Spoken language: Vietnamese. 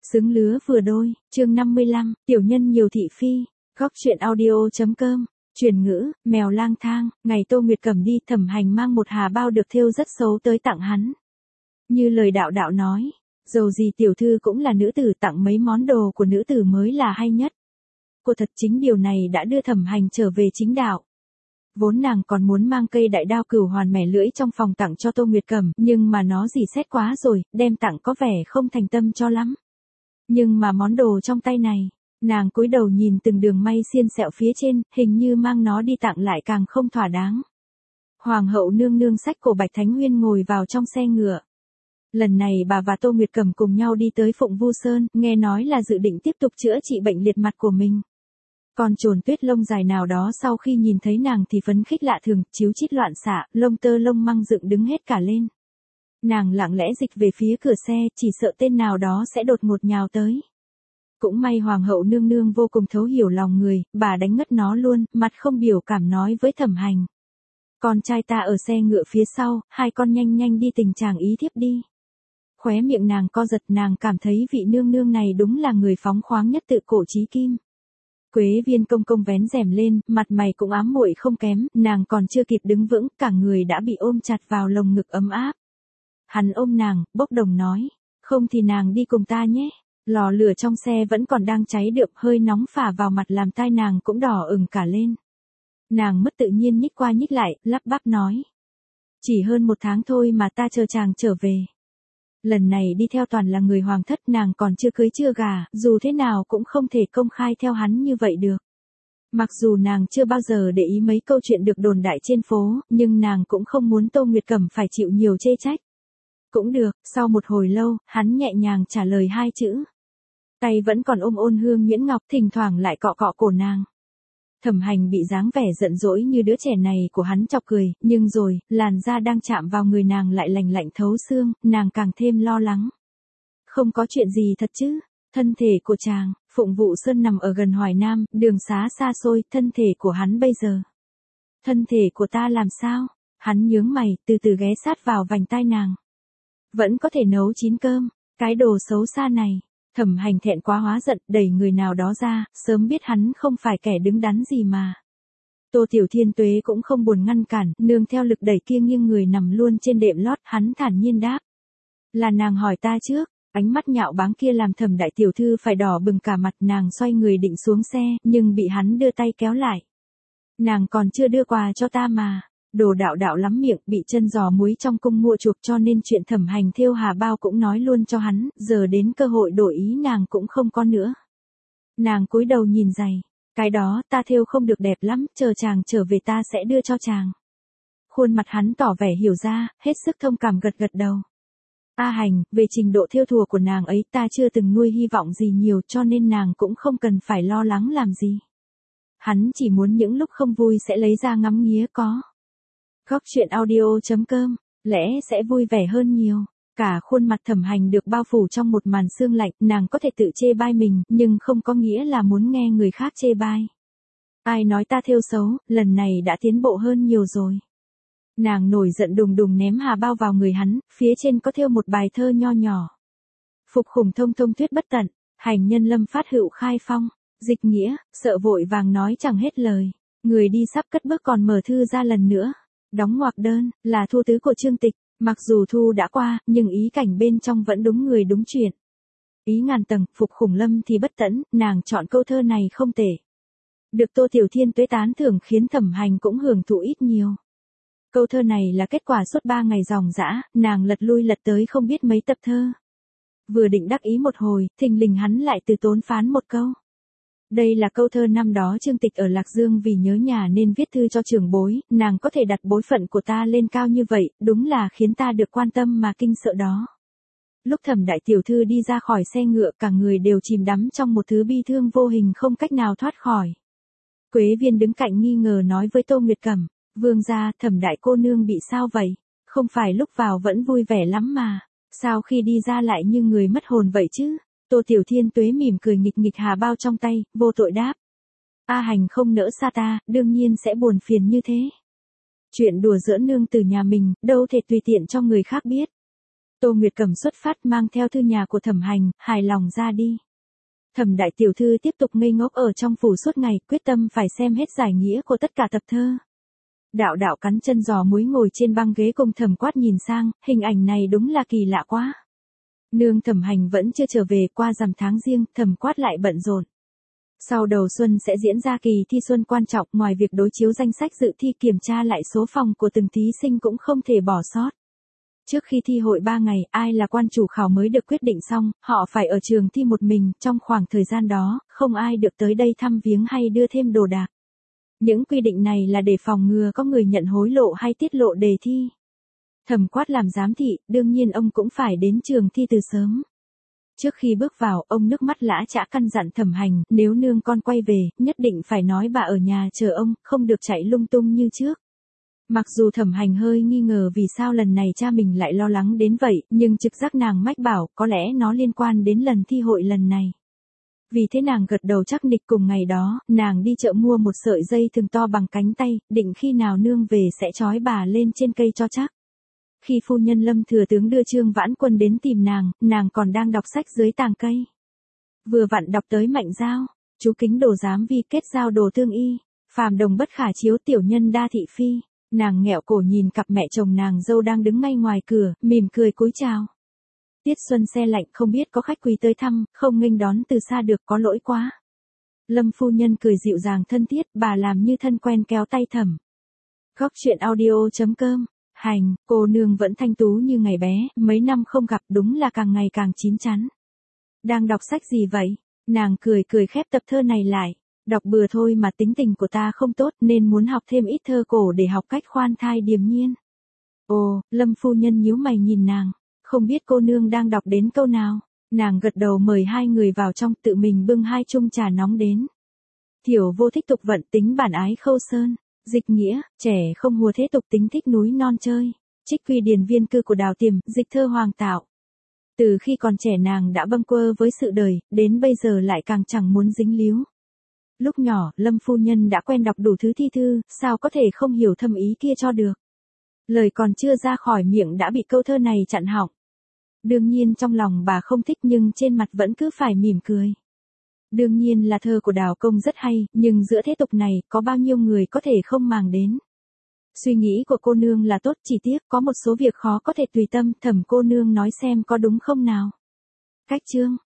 Xứng lứa vừa đôi, chương 55, tiểu nhân nhiều thị phi, góc truyện audio.com, truyền ngữ, mèo lang thang, ngày Tô Nguyệt Cẩm đi, Thẩm Hành mang một hà bao được thêu rất xấu tới tặng hắn. Như lời đạo đạo nói, dầu gì tiểu thư cũng là nữ tử, tặng mấy món đồ của nữ tử mới là hay nhất. Cô thật chính điều này đã đưa Thẩm Hành trở về chính đạo. Vốn nàng còn muốn mang cây đại đao cửu hoàn mẻ lưỡi trong phòng tặng cho Tô Nguyệt Cẩm, nhưng mà nó dỉ xét quá rồi, đem tặng có vẻ không thành tâm cho lắm. Nhưng mà món đồ trong tay này, nàng cúi đầu nhìn từng đường may xiên sẹo phía trên, hình như mang nó đi tặng lại càng không thỏa đáng. Hoàng hậu nương nương xách cổ Bạch Thánh Nguyên ngồi vào trong xe ngựa. Lần này bà và Tô Nguyệt Cẩm cùng nhau đi tới Phụng Vu Sơn, nghe nói là dự định tiếp tục chữa trị bệnh liệt mặt của mình. Còn Trồn Tuyết lông dài nào đó sau khi nhìn thấy nàng thì phấn khích lạ thường, chíu chít loạn xạ, lông tơ lông măng dựng đứng hết cả lên. Nàng lặng lẽ dịch về phía cửa xe, chỉ sợ tên nào đó sẽ đột ngột nhào tới. Cũng may Hoàng hậu nương nương vô cùng thấu hiểu lòng người, bà đánh ngất nó luôn, mặt không biểu cảm nói với Thẩm Hành. Con trai ta ở xe ngựa phía sau, hai con nhanh nhanh đi tình chàng ý thiếp đi. Khóe miệng nàng co giật, nàng cảm thấy vị nương nương này đúng là người phóng khoáng nhất tự cổ chí kim. Quế Viên công công vén rèm lên, mặt mày cũng ám muội không kém, nàng còn chưa kịp đứng vững, cả người đã bị ôm chặt vào lồng ngực ấm áp. Hắn ôm nàng, bốc đồng nói, không thì nàng đi cùng ta nhé. Lò lửa trong xe vẫn còn đang cháy đượm, hơi nóng phả vào mặt làm tai nàng cũng đỏ ửng cả lên. Nàng mất tự nhiên nhích qua nhích lại, lắp bắp nói. Chỉ hơn 1 tháng thôi mà ta chờ chàng trở về. Lần này đi theo toàn là người hoàng thất, nàng còn chưa cưới chưa gả, dù thế nào cũng không thể công khai theo hắn như vậy được. Mặc dù nàng chưa bao giờ để ý mấy câu chuyện được đồn đại trên phố, nhưng nàng cũng không muốn Tô Nguyệt Cẩm phải chịu nhiều chê trách. Cũng được, sau một hồi lâu, hắn nhẹ nhàng trả lời 2 chữ. Tay vẫn còn ôm Ôn Hương nhuyễn ngọc, thỉnh thoảng lại cọ cọ cổ nàng. Thẩm Hành bị dáng vẻ giận dỗi như đứa trẻ này của hắn chọc cười, nhưng rồi, làn da đang chạm vào người nàng lại lành lạnh thấu xương, nàng càng thêm lo lắng. Không có chuyện gì thật chứ? Thân thể của chàng, Phụng Vu Sơn nằm ở gần Hoài Nam, đường xá xa xôi, thân thể của hắn bây giờ. Thân thể của ta làm sao? Hắn nhướng mày, từ từ ghé sát vào vành tai nàng. Vẫn có thể nấu chín cơm, cái đồ xấu xa này. Thẩm Hành thẹn quá hóa giận, đẩy người nào đó ra, sớm biết hắn không phải kẻ đứng đắn gì mà. Tô Tiểu Thiên Tuế cũng không buồn ngăn cản, nương theo lực đẩy kia nghiêng người nằm luôn trên đệm lót, hắn thản nhiên đáp. Là nàng hỏi ta trước, ánh mắt nhạo báng kia làm Thẩm đại tiểu thư phải đỏ bừng cả mặt, nàng xoay người định xuống xe, nhưng bị hắn đưa tay kéo lại. Nàng còn chưa đưa quà cho ta mà. Đồ đạo đạo lắm miệng, bị chân giò muối trong cung mua chuộc cho nên chuyện Thẩm Hành thêu hà bao cũng nói luôn cho hắn, giờ đến cơ hội đổi ý nàng cũng không có nữa. Nàng cúi đầu nhìn giày, cái đó ta thêu không được đẹp lắm, chờ chàng trở về ta sẽ đưa cho chàng. Khuôn mặt hắn tỏ vẻ hiểu ra, hết sức thông cảm gật gật đầu. A Hành, về trình độ thêu thùa của nàng ấy ta chưa từng nuôi hy vọng gì nhiều cho nên nàng cũng không cần phải lo lắng làm gì. Hắn chỉ muốn những lúc không vui sẽ lấy ra ngắm nghía có. Góc truyện audio.com, lẽ sẽ vui vẻ hơn nhiều. Cả khuôn mặt Thẩm Hành được bao phủ trong một màn sương lạnh, nàng có thể tự chê bai mình, nhưng không có nghĩa là muốn nghe người khác chê bai. Ai nói ta thêu xấu, lần này đã tiến bộ hơn nhiều rồi. Nàng nổi giận đùng đùng ném hà bao vào người hắn, phía trên có thêu một bài thơ nho nhỏ. Phục khủng thông thông thuyết bất tận, hành nhân lâm phát hữu khai phong, dịch nghĩa, sợ vội vàng nói chẳng hết lời. Người đi sắp cất bước còn mở thư ra lần nữa. Đóng ngoặc đơn, là thu tứ của Trương Tịch, mặc dù thu đã qua, nhưng ý cảnh bên trong vẫn đúng người đúng chuyện. Ý ngàn tầng, phục khủng lâm thì bất tẫn, nàng chọn câu thơ này không tệ. Được Tô Tiểu Thiên Tuế tán thưởng khiến Thẩm Hành cũng hưởng thụ ít nhiều. Câu thơ này là kết quả suốt 3 ngày ròng rã, nàng lật lui lật tới không biết mấy tập thơ. Vừa định đắc ý một hồi, thình lình hắn lại từ tốn phán một câu. Đây là câu thơ năm đó Trương Tịch ở Lạc Dương vì nhớ nhà nên viết thư cho trưởng bối, nàng có thể đặt bối phận của ta lên cao như vậy, đúng là khiến ta được quan tâm mà kinh sợ đó. Lúc Thẩm đại tiểu thư đi ra khỏi xe ngựa, cả người đều chìm đắm trong một thứ bi thương vô hình không cách nào thoát khỏi. Quế Viên đứng cạnh nghi ngờ nói với Tô Nguyệt Cẩm, vương gia, Thẩm đại cô nương bị sao vậy? Không phải lúc vào vẫn vui vẻ lắm mà, sao khi đi ra lại như người mất hồn vậy chứ? Tô Tiểu Thiên Tuế mỉm cười nghịch nghịch hà bao trong tay, vô tội đáp. A Hành không nỡ xa ta, đương nhiên sẽ buồn phiền như thế. Chuyện đùa giỡn nương từ nhà mình, đâu thể tùy tiện cho người khác biết. Tô Nguyệt Cẩm xuất phát mang theo thư nhà của Thẩm Hành, hài lòng ra đi. Thẩm đại tiểu thư tiếp tục ngây ngốc ở trong phủ suốt ngày, quyết tâm phải xem hết giải nghĩa của tất cả tập thơ. Đạo đạo cắn chân giò muối ngồi trên băng ghế cùng Thẩm Quát nhìn sang, hình ảnh này đúng là kỳ lạ quá. Nương Thẩm Hành vẫn chưa trở về, qua rằm tháng riêng, Thẩm Quát lại bận rộn. Sau đầu xuân sẽ diễn ra kỳ thi xuân quan trọng, ngoài việc đối chiếu danh sách dự thi, kiểm tra lại số phòng của từng thí sinh cũng không thể bỏ sót. Trước khi thi hội 3 ngày, ai là quan chủ khảo mới được quyết định xong, họ phải ở trường thi một mình, trong khoảng thời gian đó, không ai được tới đây thăm viếng hay đưa thêm đồ đạc. Những quy định này là để phòng ngừa có người nhận hối lộ hay tiết lộ đề thi. Thẩm Quát làm giám thị, đương nhiên ông cũng phải đến trường thi từ sớm. Trước khi bước vào, ông nước mắt lã chã căn dặn Thẩm Hành, nếu nương con quay về, nhất định phải nói bà ở nhà chờ ông, không được chạy lung tung như trước. Mặc dù Thẩm Hành hơi nghi ngờ vì sao lần này cha mình lại lo lắng đến vậy, nhưng trực giác nàng mách bảo, có lẽ nó liên quan đến lần thi hội lần này. Vì thế nàng gật đầu chắc nịch. Cùng ngày đó, nàng đi chợ mua một sợi dây thừng to bằng cánh tay, định khi nào nương về sẽ trói bà lên trên cây cho chắc. Khi phu nhân Lâm thừa tướng đưa Trương Vãn Quân đến tìm nàng còn đang đọc sách dưới tàng cây. Vừa vặn đọc tới Mạnh Giao, chú kính đồ giám vi kết giao đồ tương y, phàm đồng bất khả chiếu tiểu nhân đa thị phi. Nàng nghẹo cổ nhìn cặp mẹ chồng nàng dâu đang đứng ngay ngoài cửa, mỉm cười cúi chào. Tiết xuân se lạnh, không biết có khách quý tới thăm, không nghênh đón từ xa được, có lỗi quá. Lâm phu nhân cười dịu dàng thân thiết, bà làm như thân quen kéo tay Thẩm. Góc truyện audio.com. Hành, cô nương vẫn thanh tú như ngày bé, mấy năm không gặp đúng là càng ngày càng chín chắn. Đang đọc sách gì vậy? Nàng cười cười khép tập thơ này lại. Đọc bừa thôi mà tính tình của ta không tốt nên muốn học thêm ít thơ cổ để học cách khoan thai điềm nhiên. Ồ, Lâm phu nhân nhíu mày nhìn nàng, không biết cô nương đang đọc đến câu nào. Nàng gật đầu mời hai người vào trong, tự mình bưng 2 chung trà nóng đến. Thiểu vô thích tục vận, tính bản ái khâu sơn. Dịch nghĩa, trẻ không hùa thế tục, tính thích núi non chơi. Trích quy điển viên cư của Đào Tiềm, dịch thơ Hoàng Tạo. Từ khi còn trẻ nàng đã bâng quơ với sự đời, đến bây giờ lại càng chẳng muốn dính líu. Lúc nhỏ, Lâm phu nhân đã quen đọc đủ thứ thi thư, sao có thể không hiểu thâm ý kia cho được. Lời còn chưa ra khỏi miệng đã bị câu thơ này chặn họng. Đương nhiên trong lòng bà không thích nhưng trên mặt vẫn cứ phải mỉm cười. Đương nhiên là thơ của Đào Công rất hay, nhưng giữa thế tục này, có bao nhiêu người có thể không màng đến. Suy nghĩ của cô nương là tốt, chỉ tiếc có một số việc khó có thể tùy tâm, Thẩm cô nương nói xem có đúng không nào. Cách chương